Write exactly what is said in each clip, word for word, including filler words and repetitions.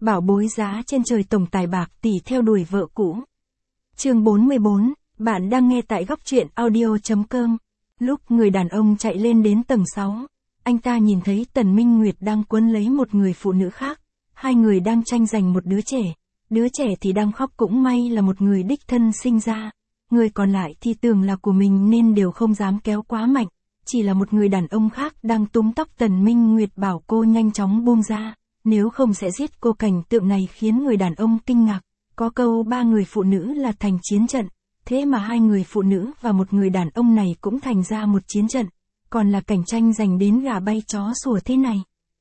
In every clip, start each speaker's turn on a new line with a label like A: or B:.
A: bảo bối giá trên trời tổng tài bạc tỷ theo đuổi vợ cũ. Chương bốn mươi bốn, bạn đang nghe tại góc truyện audio chấm com. Lúc người đàn ông chạy lên đến tầng sáu, anh ta nhìn thấy Tần Minh Nguyệt đang quấn lấy một người phụ nữ khác. Hai người đang tranh giành một đứa trẻ. Đứa trẻ thì đang khóc, cũng may là một người đích thân sinh ra. Người còn lại thì tưởng là của mình nên đều không dám kéo quá mạnh. Chỉ là một người đàn ông khác đang túm tóc Tần Minh Nguyệt, bảo cô nhanh chóng buông ra, nếu không sẽ giết cô. Cảnh tượng này khiến người đàn ông kinh ngạc. Có câu ba người phụ nữ là thành chiến trận, thế mà hai người phụ nữ và một người đàn ông này cũng thành ra một chiến trận, còn là cảnh tranh giành đến gà bay chó sủa thế này.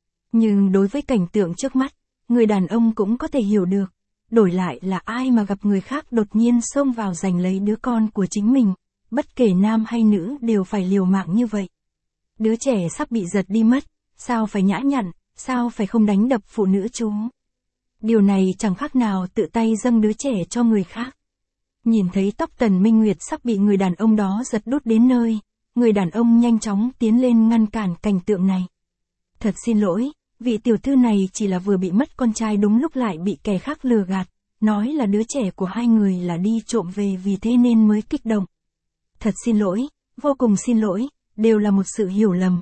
A: Nhưng đối với cảnh tượng trước mắt, người đàn ông cũng có thể hiểu được. Đổi lại là ai mà gặp người khác đột nhiên xông vào giành lấy đứa con của chính mình, bất kể nam hay nữ đều phải liều mạng như vậy. Đứa trẻ sắp bị giật đi mất, sao phải nhã nhặn, sao phải không đánh đập phụ nữ chú? Điều này chẳng khác nào tự tay dâng đứa trẻ cho người khác. Nhìn thấy tóc Tần Minh Nguyệt sắp bị người đàn ông đó giật đút đến nơi, người đàn ông nhanh chóng tiến lên ngăn cản cảnh tượng này. Thật xin lỗi, vị tiểu thư này chỉ là vừa bị mất con trai, đúng lúc lại bị kẻ khác lừa gạt, nói là đứa trẻ của hai người là đi trộm về, vì thế nên mới kích động. Thật xin lỗi, vô cùng xin lỗi, đều là một sự hiểu lầm.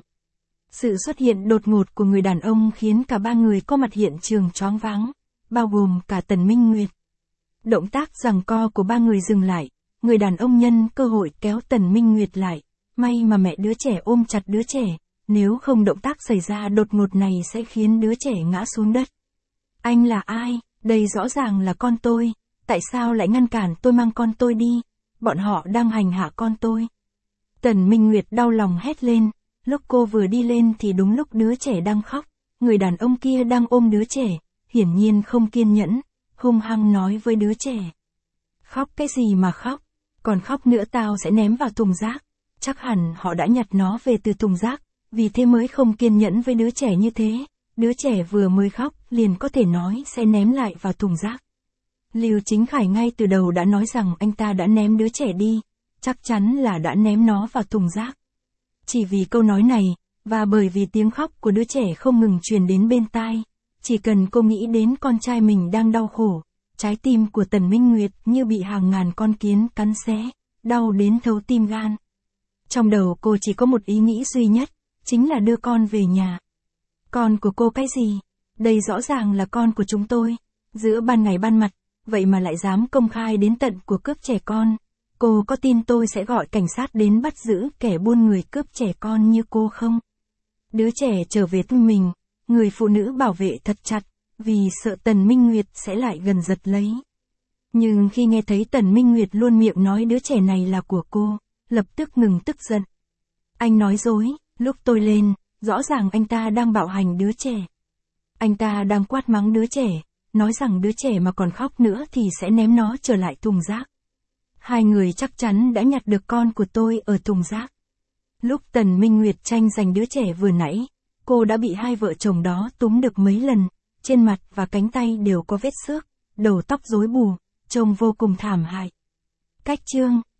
A: Sự xuất hiện đột ngột của người đàn ông khiến cả ba người có mặt hiện trường choáng váng, bao gồm cả Tần Minh Nguyệt. Động tác giằng co của ba người dừng lại, người đàn ông nhân cơ hội kéo Tần Minh Nguyệt lại, may mà mẹ đứa trẻ ôm chặt đứa trẻ, nếu không động tác xảy ra đột ngột này sẽ khiến đứa trẻ ngã xuống đất. Anh là ai? Đây rõ ràng là con tôi, tại sao lại ngăn cản tôi mang con tôi đi? Bọn họ đang hành hạ con tôi. Tần Minh Nguyệt đau lòng hét lên, lúc cô vừa đi lên thì đúng lúc đứa trẻ đang khóc, người đàn ông kia đang ôm đứa trẻ, hiển nhiên không kiên nhẫn, hung hăng nói với đứa trẻ. Khóc cái gì mà khóc, còn khóc nữa tao sẽ ném vào thùng rác. Chắc hẳn họ đã nhặt nó về từ thùng rác, vì thế mới không kiên nhẫn với đứa trẻ như thế. Đứa trẻ vừa mới khóc, liền có thể nói sẽ ném lại vào thùng rác. Lưu Chính Khải ngay từ đầu đã nói rằng anh ta đã ném đứa trẻ đi, chắc chắn là đã ném nó vào thùng rác. Chỉ vì câu nói này, và bởi vì tiếng khóc của đứa trẻ không ngừng truyền đến bên tai, chỉ cần cô nghĩ đến con trai mình đang đau khổ, trái tim của Tần Minh Nguyệt như bị hàng ngàn con kiến cắn xé, đau đến thấu tim gan. Trong đầu cô chỉ có một ý nghĩ duy nhất, chính là đưa con về nhà. Con của cô cái gì? Đây rõ ràng là con của chúng tôi. Giữa ban ngày ban mặt, vậy mà lại dám công khai đến tận của cướp trẻ con. Cô có tin tôi sẽ gọi cảnh sát đến bắt giữ kẻ buôn người cướp trẻ con như cô không? Đứa trẻ trở về với mình, người phụ nữ bảo vệ thật chặt, vì sợ Tần Minh Nguyệt sẽ lại gần giật lấy. Nhưng khi nghe thấy Tần Minh Nguyệt luôn miệng nói đứa trẻ này là của cô, lập tức ngừng tức giận. Anh nói dối, lúc tôi lên, rõ ràng anh ta đang bạo hành đứa trẻ. Anh ta đang quát mắng đứa trẻ, nói rằng đứa trẻ mà còn khóc nữa thì sẽ ném nó trở lại thùng rác. Hai người chắc chắn đã nhặt được con của tôi ở thùng rác. Lúc Tần Minh Nguyệt tranh giành đứa trẻ vừa nãy, cô đã bị hai vợ chồng đó túm được mấy lần, trên mặt và cánh tay đều có vết xước, đầu tóc rối bù, trông vô cùng thảm hại. Cách chương